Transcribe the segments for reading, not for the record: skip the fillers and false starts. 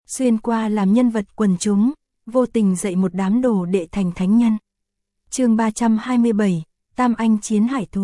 xuyên qua làm nhân vật quần chúng, vô tình dạy một đám đồ đệ thành thánh nhân. Chương 327, Tam Anh chiến hải thú.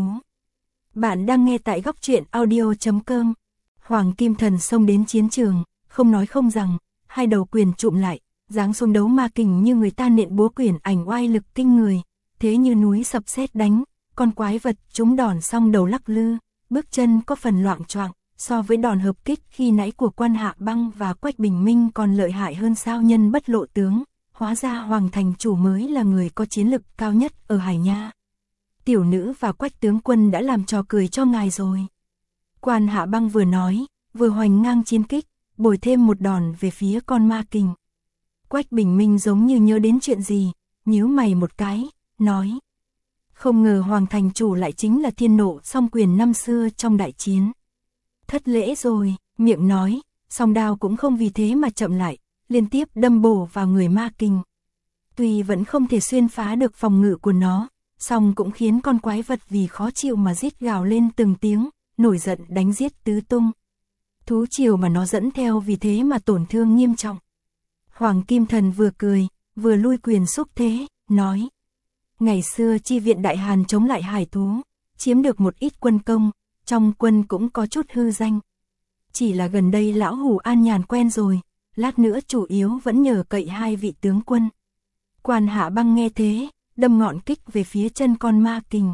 Bạn đang nghe tại góc truyện audio.com. Hoàng Kim Thần xông đến chiến trường, không nói không rằng, hai đầu quyền trụm lại, giáng xuống đấu ma kình như người ta nện búa quyền, ảnh oai lực kinh người, thế như núi sập sét đánh, con quái vật chúng đòn xong đầu lắc lư, bước chân có phần loạng choạng, so với đòn hợp kích khi nãy của Quan Hạ Băng và Quách Bình Minh còn lợi hại hơn sao. Nhân bất lộ tướng, hóa ra Hoàng thành chủ mới là người có chiến lực cao nhất ở Hải Nha. Tiểu nữ và Quách tướng quân đã làm trò cười cho ngài rồi. Quan Hạ Băng vừa nói, vừa hoành ngang chiến kích, bồi thêm một đòn về phía con ma kình. Quách Bình Minh giống như nhớ đến chuyện gì, nhíu mày một cái, nói: không ngờ Hoàng thành chủ lại chính là Thiên Nộ Song Quyền năm xưa trong đại chiến. Thất lễ rồi, miệng nói, song đao cũng không vì thế mà chậm lại, liên tiếp đâm bổ vào người ma kình. Tuy vẫn không thể xuyên phá được phòng ngự của nó, song cũng khiến con quái vật vì khó chịu mà rít gào lên từng tiếng, nổi giận đánh giết tứ tung. Thú triều mà nó dẫn theo vì thế mà tổn thương nghiêm trọng. Hoàng Kim Thần vừa cười, vừa lui quyền xúc thế, nói: ngày xưa chi viện Đại Hàn chống lại hải thú, chiếm được một ít quân công, trong quân cũng có chút hư danh. Chỉ là gần đây lão hủ an nhàn quen rồi, lát nữa chủ yếu vẫn nhờ cậy hai vị tướng quân. Quan Hạ Băng nghe thế, đâm ngọn kích về phía chân con ma kình.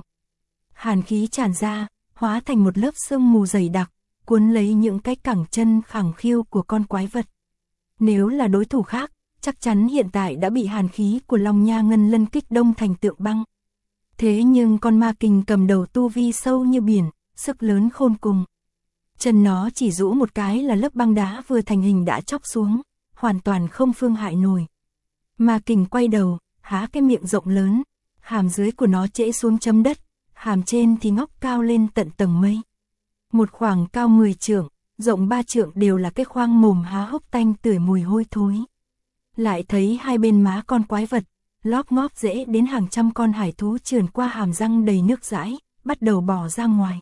Hàn khí tràn ra, hóa thành một lớp sương mù dày đặc, cuốn lấy những cái cẳng chân khẳng khiu của con quái vật. Nếu là đối thủ khác, chắc chắn hiện tại đã bị hàn khí của Long Nha Ngân Lân kích đông thành tượng băng. Thế nhưng con ma kình cầm đầu tu vi sâu như biển, sức lớn khôn cùng. Chân nó chỉ rũ một cái là lớp băng đá vừa thành hình đã chóc xuống, hoàn toàn không phương hại nổi. Ma kình quay đầu, há cái miệng rộng lớn, hàm dưới của nó trễ xuống chấm đất, hàm trên thì ngóc cao lên tận tầng mây. Một khoảng cao 10 trượng, rộng 3 trượng đều là cái khoang mồm há hốc tanh tưởi mùi hôi thối. Lại thấy hai bên má con quái vật, lóp ngóp dễ đến hàng trăm con hải thú trườn qua hàm răng đầy nước dãi, bắt đầu bò ra ngoài.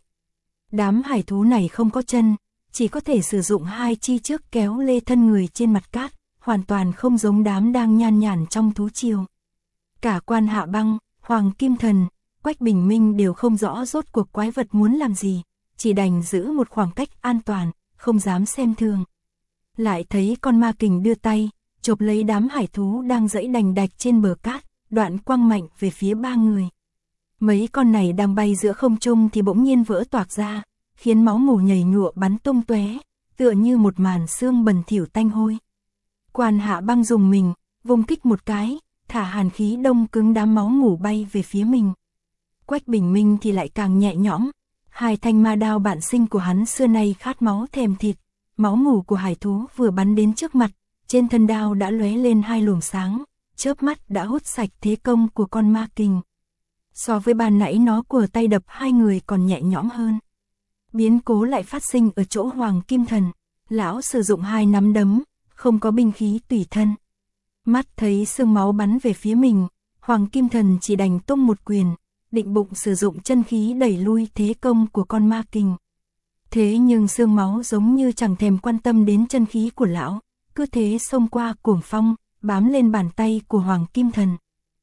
Đám hải thú này không có chân, chỉ có thể sử dụng hai chi trước kéo lê thân người trên mặt cát, hoàn toàn không giống đám đang nhan nhản trong thú triều. Cả Quan Hạ Băng, Hoàng Kim Thần, Quách Bình Minh đều không rõ rốt cuộc quái vật muốn làm gì, chỉ đành giữ một khoảng cách an toàn, không dám xem thường. Lại thấy con ma kình đưa tay, chộp lấy đám hải thú đang giãy đành đạch trên bờ cát, đoạn quăng mạnh về phía ba người. Mấy con này đang bay giữa không trung thì bỗng nhiên vỡ toạc ra, khiến máu mủ nhầy nhụa bắn tung tóe, tựa như một màn xương bẩn thỉu tanh hôi. Quan Hạ Băng dùng mình, vùng kích một cái, thả hàn khí đông cứng đám máu mủ bay về phía mình. Quách Bình Minh thì lại càng nhẹ nhõm, hai thanh ma đao bản sinh của hắn xưa nay khát máu thèm thịt, máu mủ của hải thú vừa bắn đến trước mặt, trên thân đao đã lóe lên hai luồng sáng, chớp mắt đã hút sạch thế công của con ma kình. So với ban nãy nó của tay đập hai người còn nhẹ nhõm hơn. Biến cố lại phát sinh ở chỗ Hoàng Kim Thần, lão sử dụng hai nắm đấm, không có binh khí tùy thân. Mắt thấy xương máu bắn về phía mình, Hoàng Kim Thần chỉ đành tung một quyền, định bụng sử dụng chân khí đẩy lui thế công của con ma kình. Thế nhưng xương máu giống như chẳng thèm quan tâm đến chân khí của lão, cứ thế xông qua cuồng phong, bám lên bàn tay của Hoàng Kim Thần.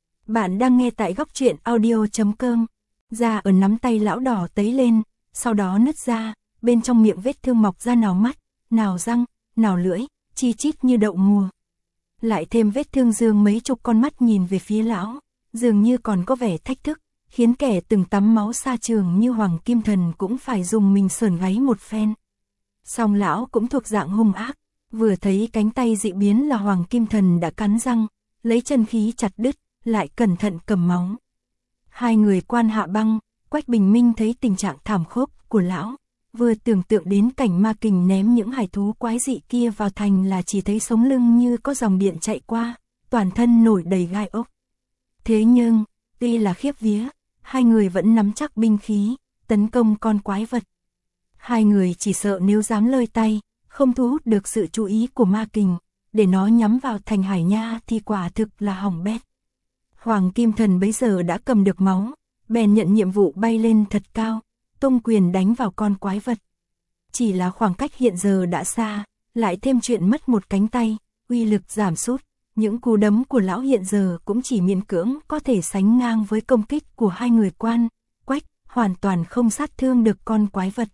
Bạn đang nghe tại góc truyện audio.com. Da ở nắm tay lão đỏ tấy lên, sau đó nứt ra, bên trong miệng vết thương mọc ra nào mắt, nào răng, nào lưỡi, chi chít như đậu mùa. Lại thêm vết thương dương mấy chục con mắt nhìn về phía lão, dường như còn có vẻ thách thức, khiến kẻ từng tắm máu xa trường như Hoàng Kim Thần cũng phải dùng mình sởn gáy một phen. Song lão cũng thuộc dạng hung ác, vừa thấy cánh tay dị biến là Hoàng Kim Thần đã cắn răng, lấy chân khí chặt đứt, lại cẩn thận cầm máu. Hai người Quan Hạ Băng, Quách Bình Minh thấy tình trạng thảm khốc của lão, vừa tưởng tượng đến cảnh ma kình ném những hải thú quái dị kia vào thành là chỉ thấy sống lưng như có dòng điện chạy qua, toàn thân nổi đầy gai ốc. Thế nhưng, tuy là khiếp vía, hai người vẫn nắm chắc binh khí, tấn công con quái vật. Hai người chỉ sợ nếu dám lơi tay, không thu hút được sự chú ý của ma kình, để nó nhắm vào thành Hải Nha thì quả thực là hỏng bét. Hoàng Kim Thần bấy giờ đã cầm được máu, bèn nhận nhiệm vụ bay lên thật cao, tung quyền đánh vào con quái vật. Chỉ là khoảng cách hiện giờ đã xa, lại thêm chuyện mất một cánh tay, uy lực giảm sút, những cú đấm của lão hiện giờ cũng chỉ miễn cưỡng có thể sánh ngang với công kích của hai người Quách, hoàn toàn không sát thương được con quái vật.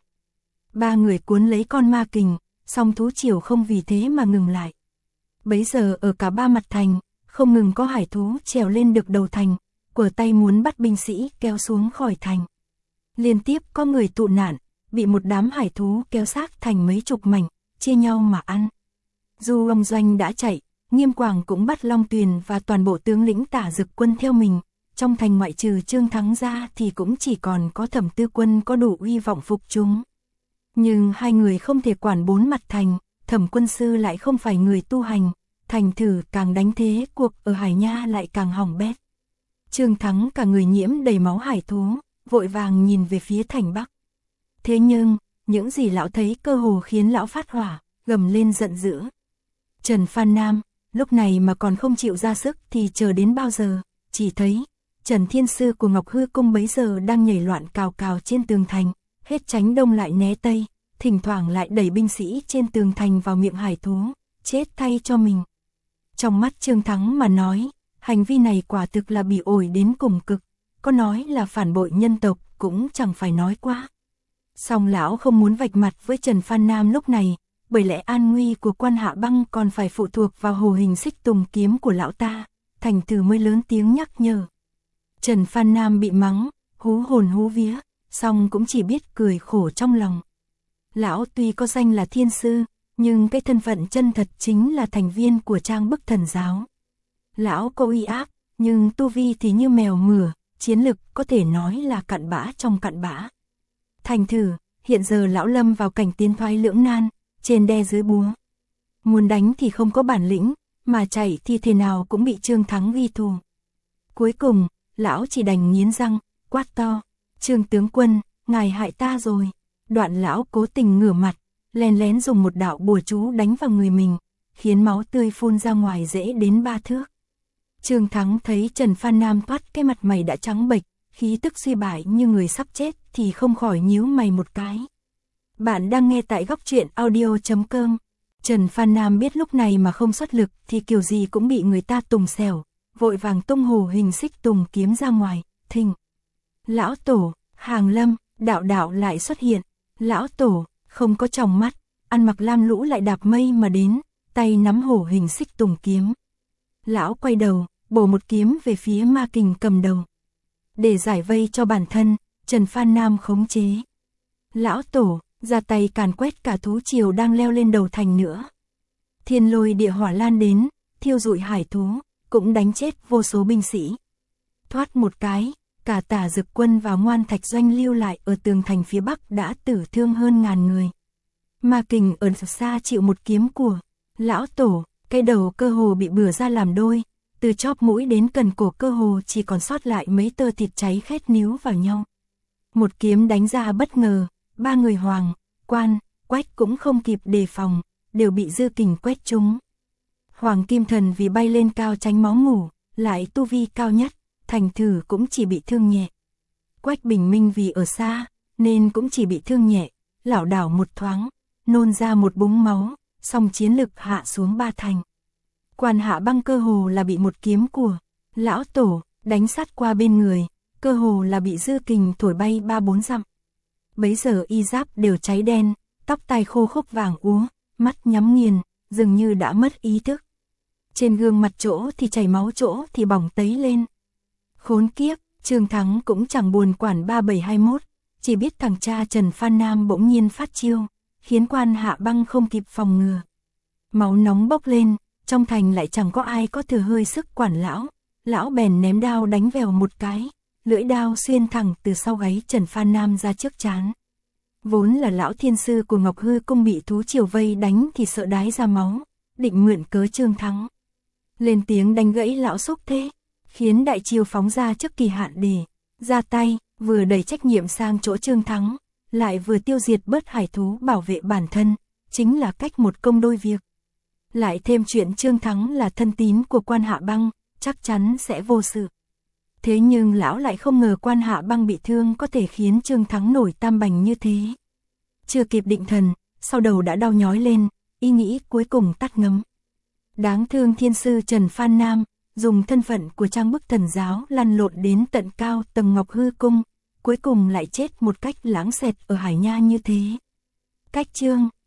Ba người cuốn lấy con ma kình, song thú triều không vì thế mà ngừng lại. Bấy giờ ở cả ba mặt thành, không ngừng có hải thú trèo lên được đầu thành, quở tay muốn bắt binh sĩ kéo xuống khỏi thành. Liên tiếp có người tụ nạn, bị một đám hải thú kéo xác thành mấy chục mảnh, chia nhau mà ăn. Dù ông Doanh đã chạy, Nghiêm Quảng cũng bắt Long Tuyền và toàn bộ tướng lĩnh Tả Dực quân theo mình. Trong thành ngoại trừ Trương Thắng ra thì cũng chỉ còn có Thẩm Tư Quân có đủ uy vọng phục chúng. Nhưng hai người không thể quản bốn mặt thành, Thẩm quân sư lại không phải người tu hành, thành thử càng đánh thế cuộc ở Hải Nha lại càng hỏng bét. Trương Thắng cả người nhiễm đầy máu hải thú, vội vàng nhìn về phía thành Bắc. Thế nhưng, những gì lão thấy cơ hồ khiến lão phát hỏa, gầm lên giận dữ. Trần Phan Nam, lúc này mà còn không chịu ra sức thì chờ đến bao giờ, chỉ thấy Trần Thiên Sư của Ngọc Hư Cung bấy giờ đang nhảy loạn cào cào trên tường thành, hết tránh đông lại né tây, thỉnh thoảng lại đẩy binh sĩ trên tường thành vào miệng hải thú, chết thay cho mình. Trong mắt Trương Thắng mà nói, hành vi này quả thực là bị ổi đến cùng cực, có nói là phản bội nhân tộc cũng chẳng phải nói quá. Song lão không muốn vạch mặt với Trần Phan Nam lúc này, bởi lẽ an nguy của Quan Hạ Băng còn phải phụ thuộc vào Hồ Hình Xích Tùng kiếm của lão ta, thành thử mới lớn tiếng nhắc nhở. Trần Phan Nam bị mắng, hú hồn hú vía, song cũng chỉ biết cười khổ trong lòng. Lão tuy có danh là thiên sư, nhưng cái thân phận chân thật chính là thành viên của Trang Bức Thần Giáo. Lão có uy áp, nhưng tu vi thì như mèo mửa, chiến lực có thể nói là cặn bã trong cặn bã. Thành thử, hiện giờ lão lâm vào cảnh tiến thoái lưỡng nan, trên đe dưới búa. Muốn đánh thì không có bản lĩnh, mà chạy thì thế nào cũng bị Trương Thắng ghi thù. Cuối cùng, lão chỉ đành nghiến răng, quát to, Trương tướng quân, ngài hại ta rồi. Đoạn lão cố tình ngửa mặt, lén lén dùng một đạo bùa chú đánh vào người mình, khiến máu tươi phun ra ngoài dễ đến 3 thước. Trương Thắng thấy Trần Phan Nam toát cái mặt mày đã trắng bệch, khí tức suy bại như người sắp chết thì không khỏi nhíu mày một cái. Bạn đang nghe tại góc truyện audio.com. Trần Phan Nam biết lúc này mà không xuất lực thì kiểu gì cũng bị người ta tùng xẻo, vội vàng tung Hồ Hình Xích Tùng kiếm ra ngoài, thình. Lão Tổ, Hàng Lâm, đạo lại xuất hiện. Lão Tổ, không có tròng mắt, ăn mặc lam lũ lại đạp mây mà đến, tay nắm Hổ Hình Xích Tùng kiếm. Lão quay đầu, bổ một kiếm về phía ma kình cầm đầu. Để giải vây cho bản thân, Trần Phan Nam khống chế. Lão Tổ, ra tay càn quét cả thú triều đang leo lên đầu thành nữa. Thiên Lôi địa hỏa lan đến, thiêu rụi hải thú, cũng đánh chết vô số binh sĩ. Thoát một cái, cả Tả Dực quân và Ngoan Thạch Doanh lưu lại ở tường thành phía bắc đã tử thương hơn 1000 người. Ma kình ở xa chịu một kiếm của Lão Tổ, cái đầu cơ hồ bị bừa ra làm đôi, từ chóp mũi đến cần cổ cơ hồ chỉ còn sót lại mấy tơ thịt cháy khét níu vào nhau. Một kiếm đánh ra bất ngờ, ba người Hoàng, Quan, Quách cũng không kịp đề phòng, đều bị dư kình quét trúng. Hoàng Kim Thần vì bay lên cao tránh máu ngủ, lại tu vi cao nhất, thành thử cũng chỉ bị thương nhẹ. Quách Bình Minh vì ở xa, nên cũng chỉ bị thương nhẹ, lảo đảo một thoáng, nôn ra một búng máu, song chiến lực hạ xuống 3 thành. Quan Hạ Băng cơ hồ là bị một kiếm của Lão Tổ đánh sát qua bên người, cơ hồ là bị dư kình thổi bay 3-4 dặm. Bấy giờ y giáp đều cháy đen, tóc tai khô khốc vàng úa, mắt nhắm nghiền, dường như đã mất ý thức. Trên gương mặt chỗ thì chảy máu, chỗ thì bỏng tấy lên. Khốn kiếp, Trương Thắng cũng chẳng buồn quản 3721, chỉ biết thằng cha Trần Phan Nam bỗng nhiên phát chiêu, khiến Quan Hạ Băng không kịp phòng ngừa. Máu nóng bốc lên, trong thành lại chẳng có ai có thừa hơi sức quản lão. Lão bèn ném đao đánh vèo một cái, lưỡi đao xuyên thẳng từ sau gáy Trần Phan Nam ra trước trán. Vốn là lão thiên sư của Ngọc Hư Cung bị thú triều vây đánh thì sợ đái ra máu, định mượn cớ Trương Thắng lên tiếng đánh gãy lão xúc thế, khiến đại triều phóng ra trước kỳ hạn để ra tay, vừa đẩy trách nhiệm sang chỗ Trương Thắng, lại vừa tiêu diệt bớt hải thú bảo vệ bản thân, chính là cách một công đôi việc. Lại thêm chuyện Trương Thắng là thân tín của Quan Hạ Băng, chắc chắn sẽ vô sự. Thế nhưng lão lại không ngờ Quan Hạ Băng bị thương có thể khiến Trương Thắng nổi tam bành như thế. Chưa kịp định thần, sau đầu đã đau nhói lên, ý nghĩ cuối cùng tắt ngấm. Đáng thương thiên sư Trần Phan Nam, dùng thân phận của trang bức thần giáo lăn lộn đến tận cao tầng Ngọc Hư Cung, cuối cùng lại chết một cách lãng xẹt ở Hải Nha như thế. Cách chương,